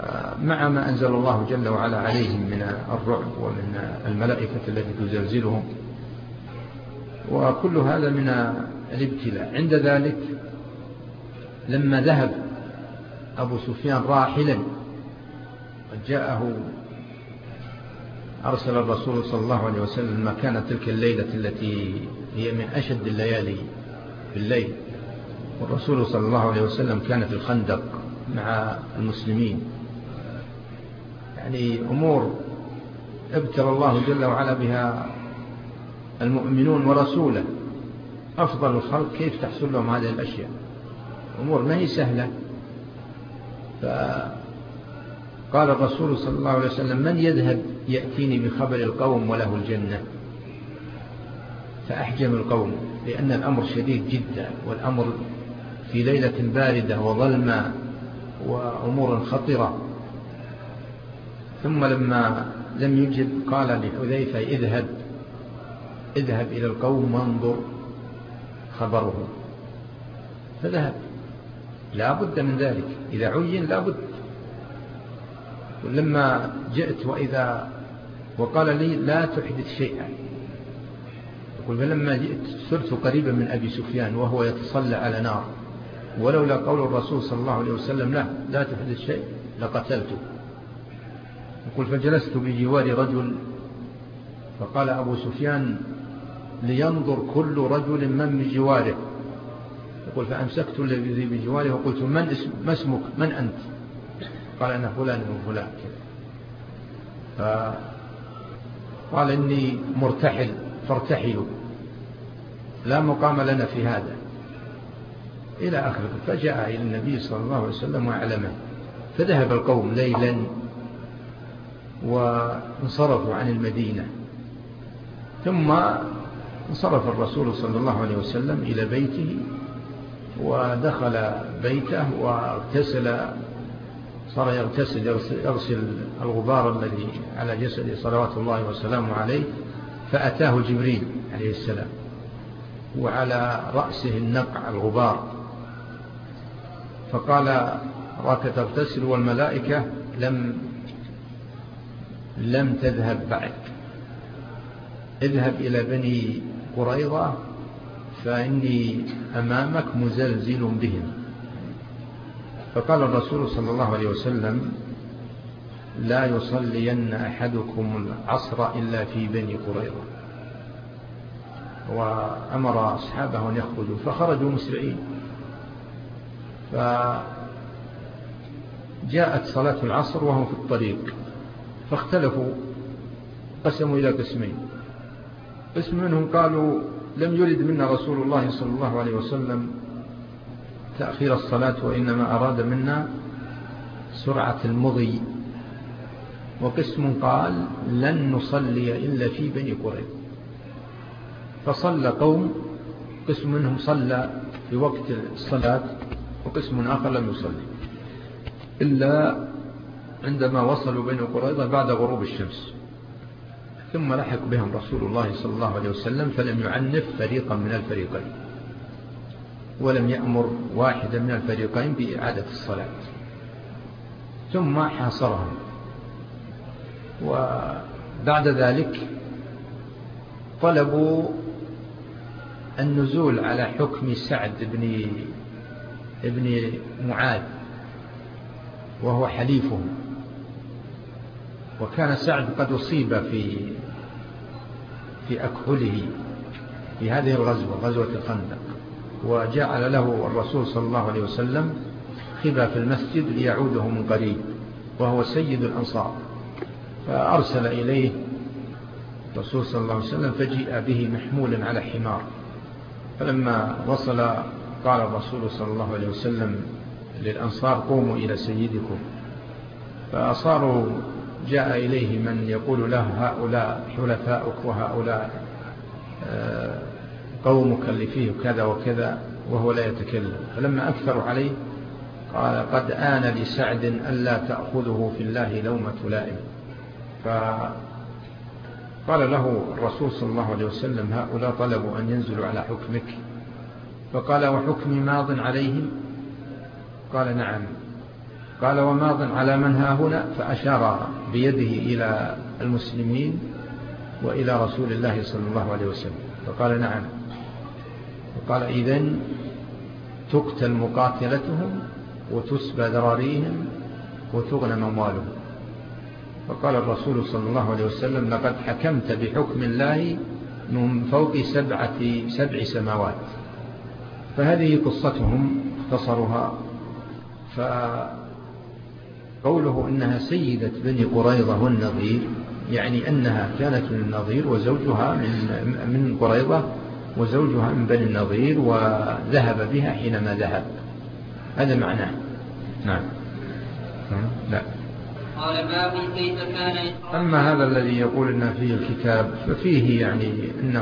مع ما أنزل الله جل وعلا عليهم من الرعب ومن الملائكة التي تزلزلهم، وكل هذا من الابتلاء. عند ذلك لما ذهب أبو سفيان راحلا جاءه أرسل الرسول صلى الله عليه وسلم مكان تلك الليلة التي هي من أشد الليالي في الليل، والرسول صلى الله عليه وسلم كان في الخندق مع المسلمين، يعني أمور ابتلى الله جل وعلا بها المؤمنون ورسوله أفضل الخلق، كيف تحصل لهم هذه الأشياء؟ أمور ما هي سهلة. فقال الرسول صلى الله عليه وسلم: من يذهب يأتيني بخبر القوم وله الجنة؟ فأحجم القوم، لأن الأمر شديد جدا، والأمر في ليلة باردة وظلمة وأمور خطرة. ثم لما لم يجب قال لحذيفة: اذهب إلى القوم وانظر خبرهم. فذهب، لا بد من ذلك، إذا عين لا بد. ولما جئت وقال لي: لا تحدث شيئا. يقول: فلما جئت صرت قريبا من أبي سفيان وهو يتصلى على نار، ولولا قول الرسول صلى الله عليه وسلم لا تحدث شيء لقتلته. يقول: فجلست بجوار رجل، فقال أبو سفيان: لينظر كل رجل من بجواره. يقول: فأمسكت الذي بجواره وقلت: ما اسمك؟ من أنت؟ قال: أنا فلان وفلان. فقال: إني مرتحل فارتحلوا، لا مقام لنا في هذا، إلى آخره. فجاء إلى النبي صلى الله عليه وسلم وأعلمه، فذهب القوم ليلا وانصرفوا عن المدينة. ثم انصرف الرسول صلى الله عليه وسلم إلى بيته، ودخل بيته واغتسل، صار يغسل الغبار الذي على جسده صلوات الله وسلامه عليه. فأتاه جبريل عليه السلام وعلى رأسه النقع الغبار، فقال: راك تغتسل والملائكة لم تذهب بعد، اذهب إلى بني قريظة فإني أمامك مزلزل بهم. فقال الرسول صلى الله عليه وسلم: لا يصلين أحدكم العصر إلا في بني قريظة. وأمر أصحابه أن يخرجوا، فخرجوا مسرعين. فجاءت صلاة العصر وهم في الطريق، فاختلفوا، قسموا إلى قسمين. قسم منهم قالوا: لم يرد منا رسول الله صلى الله عليه وسلم تأخير الصلاة، وإنما أراد منا سرعة المضي. وقسم قال: لن نصلي إلا في بني قريظة. فصلى قوم، قسم منهم صلى في وقت الصلاة، وقسم آخر لم يصلي إلا عندما وصلوا بني قريظة بعد غروب الشمس. ثم لحق بهم رسول الله صلى الله عليه وسلم، فلم يعنف فريقا من الفريقين، ولم يأمر واحدا من الفريقين بإعادة الصلاة، ثم حاصرهم. وبعد ذلك طلبوا النزول على حكم سعد بن معاذ، وهو حليفهم. وكان سعد قد أصيب في أكحله في هذه الغزوة، غزوة الخندق، وجعل له الرسول صلى الله عليه وسلم خبا في المسجد ليعوده من قريب، وهو سيد الأنصار. فأرسل إليه الرسول صلى الله عليه وسلم، فجيء به محمولا على حمار. فلما وصل قال الرسول صلى الله عليه وسلم للأنصار: قوموا إلى سيدكم. فأصاروا، جاء إليه من يقول له: هؤلاء حلفاؤك، وهؤلاء قومك اللي فيه كذا وكذا، وهو لا يتكلم. فلما أكثروا عليه قال: قد آن لسعد ألا تأخذه في الله لومة لائم. فقال له الرسول صلى الله عليه وسلم: هؤلاء طلبوا أن ينزلوا على حكمك. فقال: وحكمي ماض عليهم؟ قال: نعم. قال وماض على من ها هنا، فأشار بيده إلى المسلمين وإلى رسول الله صلى الله عليه وسلم، فقال نعم. فقال إذن تقتل مقاتلتهم وتسبى ذراريهم وتغنم أموالهم. فقال الرسول صلى الله عليه وسلم لقد حكمت بحكم الله من فوق سبع سماوات. فهذه قصتهم اختصرها. فقوله إنها سيدة بني قريظة والنضير يعني أنها كانت من النضير وزوجها من قريظة وزوجها من بني النضير، وذهب بها حينما ذهب. هذا معناه. نعم. لا. قال باب كيف كان. أما هذا الذي يقول إن فيه الكتاب ففيه يعني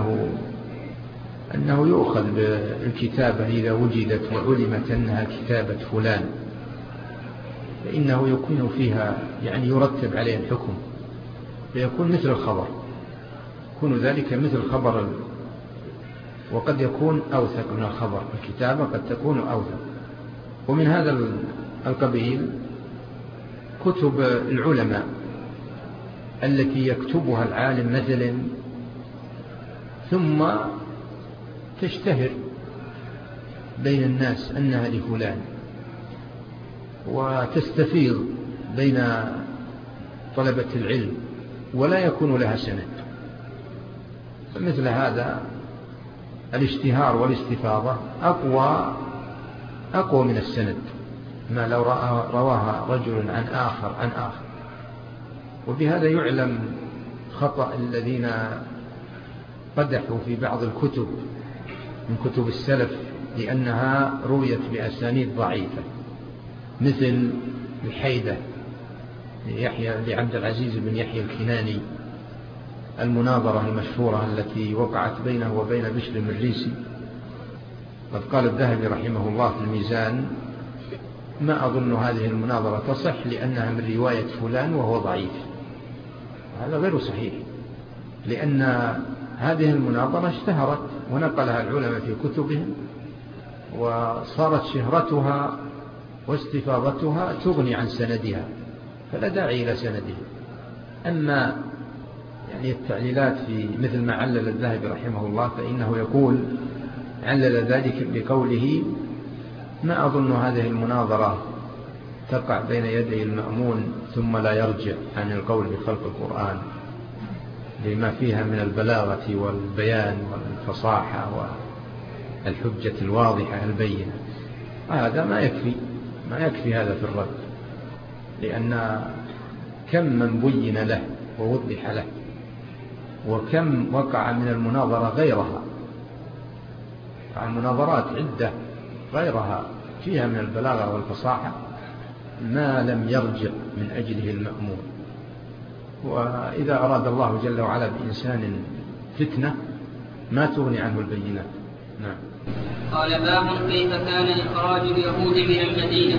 أنه يؤخذ بالكتابة إذا وجدت وعلمت أنها كتابة فلان، فإنه يكون فيها يعني يرتب عليه الحكم، فيكون مثل الخبر، يكون ذلك مثل خبر، وقد يكون أوثق من الخبر. الكتابة قد تكون أوثق. ومن هذا القبيل كتب العلماء التي يكتبها العالم مثلا ثم تشتهر بين الناس أنها لفلان، وتستفيض بين طلبة العلم ولا يكون لها سند. فمثل هذا الاشتهار والاستفاضة أقوى من السند، ما لو رواها رجل عن آخر. وبهذا يعلم خطأ الذين قدحوا في بعض الكتب من كتب السلف لأنها رويت بأسانيد ضعيفة، مثل الحيدة لعبد العزيز بن يحيى الكناني، المناظرة المشهورة التي وقعت بينه وبين بشر المريسي. قد قال الذهبي رحمه الله في الميزان: ما أظن هذه المناظرة تصح لأنها من رواية فلان وهو ضعيف. هذا غير صحيح، لأن هذه المناظرة اشتهرت ونقلها العلماء في كتبهم، وصارت شهرتها واستفاضتها تغني عن سندها، فلا داعي إلى سندها. أما يعني التعليلات في مثل ما علل الذهبي رحمه الله، فإنه يقول علل ذلك بقوله: ما أظن هذه المناظرة تقع بين يدي المأمون ثم لا يرجع عن القول بخلق القرآن، لما فيها من البلاغة والبيان والفصاحة والحجة الواضحة البينة. هذا ما يكفي هذا في الرد، لأن كم من بين له ووضح له، وكم وقع من المناظرة غيرها. المناظرات عدة غيرها فيها من البلاغة والفصاحة ما لم يرجع من أجله المأمون. وإذا أراد الله جل وعلا بإنسان فتنة ما تغني عنه البينات. نعم. قال باب كيف كان إخراج اليهود من المدينة.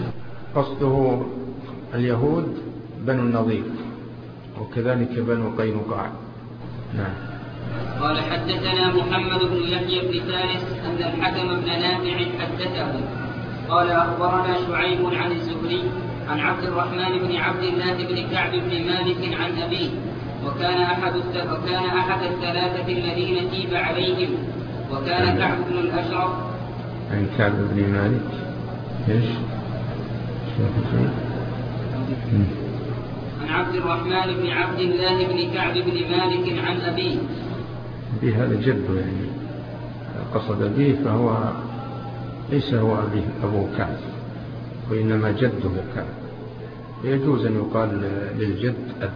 قصده اليهود بنو النضير وكذلك بنو قينقاع. نعم. قال حدثنا محمد بن يحيى بن فارس أن الحكم بن نافع حدثه قال أخبرنا شعيب عن الزهري عن عبد الرحمن بن عبد الله بن كعب بن مالك عن أبيه، وكان أحد الثلاثة الذين تيب عليهم، وكان كعب بن الأشرف عن كعب بن مالك. إيش؟ عن عبد الرحمن بن عبد الله بن كعب بن مالك عن أبيه. بهذا جده يعني قصد به، فهو ليس هو أبو كعب وإنما جده كعب، يجوز أن يقال للجد أب.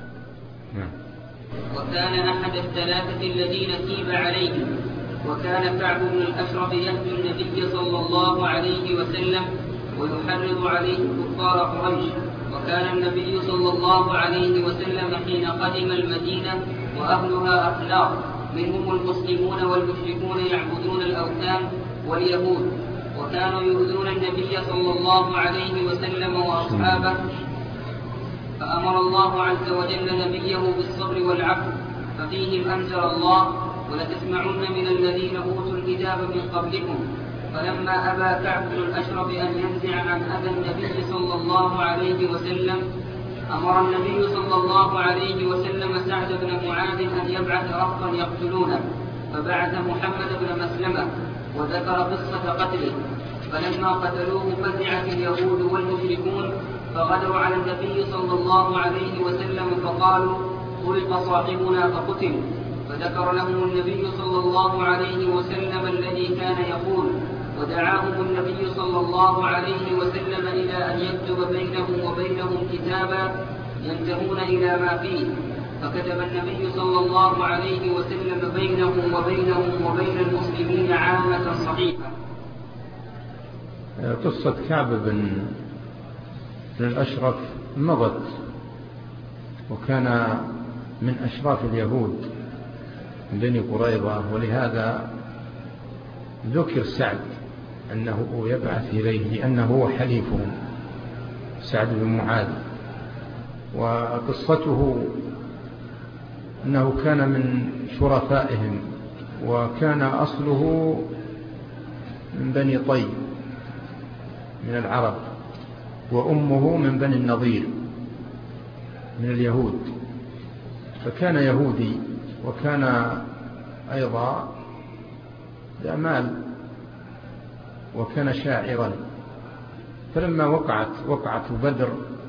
وكان أحد الثلاثة الذين تيب عليهم، وكان كعب بن الأشرف يهدي النبي صلى الله عليه وسلم ويحرض عليه كفار قريش. وكان النبي صلى الله عليه وسلم حين قدم المدينة وأهلها أخلاق، منهم المسلمون والمشركون يعبدون الأوثان واليهود، وكانوا يؤذون النبي صلى الله عليه وسلم وأصحابه، فأمر الله عز وجل نبيه بالصبر والعفو، ففيهم أنزل الله: ولتسمعن من الذين أوتوا الكتاب من قبلكم فلما أبى كعب بن الأشرف أن ينزع عن أبي النبي صلى الله عليه وسلم أمر النبي صلى الله عليه وسلم سعد بن معاذ أن يبعث رهطا يقتلونه، فبعث محمد بن مسلمة وذكر قصة قتله. فلما قتلوه فزعت اليهود والمشركون فغدروا على النبي صلى الله عليه وسلم فقالوا طلق صاحبنا فقتل. فذكر لهم النبي صلى الله عليه وسلم الذي كان يقول، ودعاهم النبي صلى الله عليه وسلم إلى أن يكتب بينهم وبينهم كتابا ينتهون إلى ما فيه، فكتب النبي صلى الله عليه وسلم بينهم وبين المسلمين عامة صحيحة. قصة كعب بن الأشرف مضت، وكان من أشراف اليهود بني قريظة، ولهذا ذكر سعد أنه يبعث إليه لأنه هو حليفهم سعد بن معاذ. وقصته أنه كان من شرفائهم، وكان أصله من بني طي من العرب، وأمه من بني النضير من اليهود، فكان يهودي، وكان أيضا ذا مال، وكان شاعرا. فلما وقعت بدر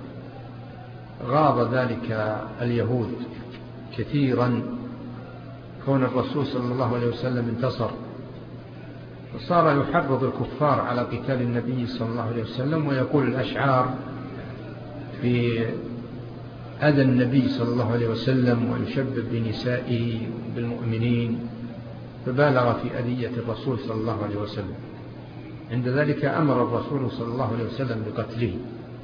غاض ذلك اليهود كثيرا كون الرسول صلى الله عليه وسلم انتصر، فصار يحرض الكفار على قتال النبي صلى الله عليه وسلم، ويقول الأشعار في أذى النبي صلى الله عليه وسلم، ويشبب بنسائه بالمؤمنين، فبالغ في أذية الرسول صلى الله عليه وسلم. عند ذلك أمر الرسول صلى الله عليه وسلم بقتله.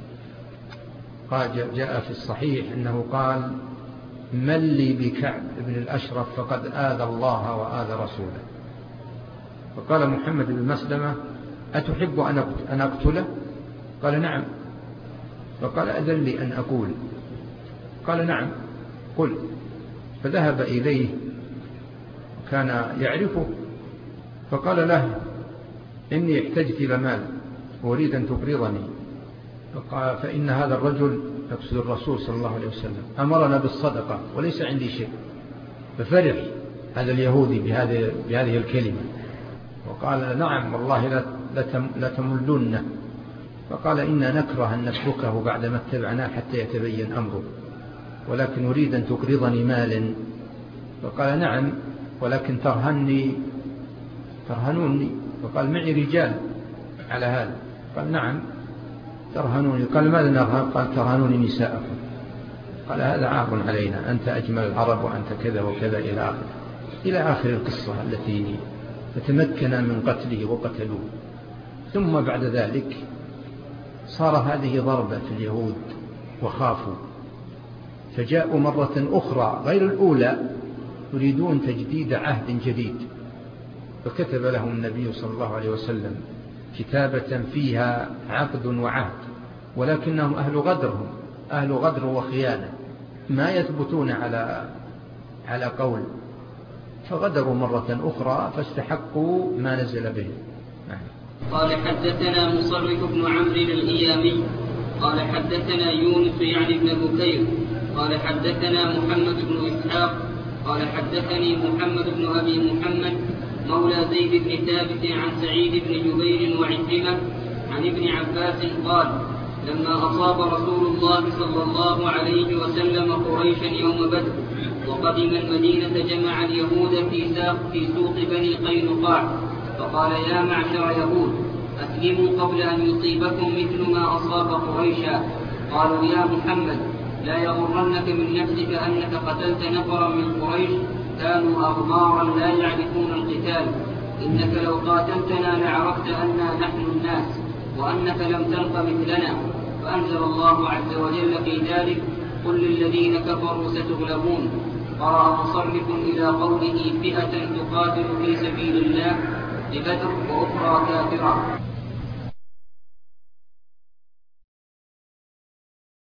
جاء في الصحيح أنه قال: من لي بكعب بن الأشرف فقد آذى الله وآذى رسوله. فقال محمد بن مسلمة: أتحب أن أقتله؟ قال: نعم. فقال: أذن لي أن أقول. قال: نعم قل. فذهب إليه، كان يعرفه، فقال له: إني احتجت إلى مال وأريد أن تقرضني، فإن هذا الرجل، يقصد الرسول صلى الله عليه وسلم، أمرنا بالصدقة وليس عندي شيء. ففرح هذا اليهودي بهذه الكلمة، وقال: نعم والله لا تملونه. فقال: إنا نكره أن نتركه بعدما اتبعناه حتى يتبين أمره، ولكن أريد أن تقرضني مال. فقال: نعم، ولكن ترهنوني. فقال: معي رجال على هذا. قال: نعم ترهنوني. قال: ماذا نرهن؟ قال: ترهنوني نساءكم. قال: هذا عار علينا، أنت أجمل العرب وأنت كذا وكذا إلى آخر القصة التي فتمكن من قتله وقتلوه. ثم بعد ذلك صار هذه ضربة في اليهود وخافوا، فجاءوا مرة أخرى غير الأولى يريدون تجديد عهد جديد، فكتب لهم النبي صلى الله عليه وسلم كتابة فيها عقد وعهد، ولكنهم أهل غدر وخيانة، ما يثبتون على قول، فغدروا مرة أخرى فاستحقوا ما نزل به. قال: حدثنا مصرف بن عمرو الإيامي قال: حدثنا يونس يعني بن بكير قال: حدثنا محمد بن إسحاق قال: حدثني محمد بن أبي محمد مولى زيد بن ثابت عن سعيد بن جبير وعكرمة عن ابن عباس قال: لما أصاب رسول الله صلى الله عليه وسلم قريشا يوم بدر وقدم المدينة جمع اليهود في سوق بني قينقاع، فقال: يا معشر يهود، أسلموا قبل أن يصيبكم مثل ما أصاب قريشا. قالوا: يا محمد، لا يغرنك من نفسك أنك قتلت نفرا من قريش كانوا أغمارا لا يعرفون القتال، إنك لو قاتلتنا لعرفت أننا نحن الناس وأنك لم تلق مثلنا. فأنزل الله عز وجل في ذلك: قل للذين كفروا ستغلبون. قرأ مصرف إلى قوله: فئة تقاتل في سبيل الله ببدر وأخرى كافرة.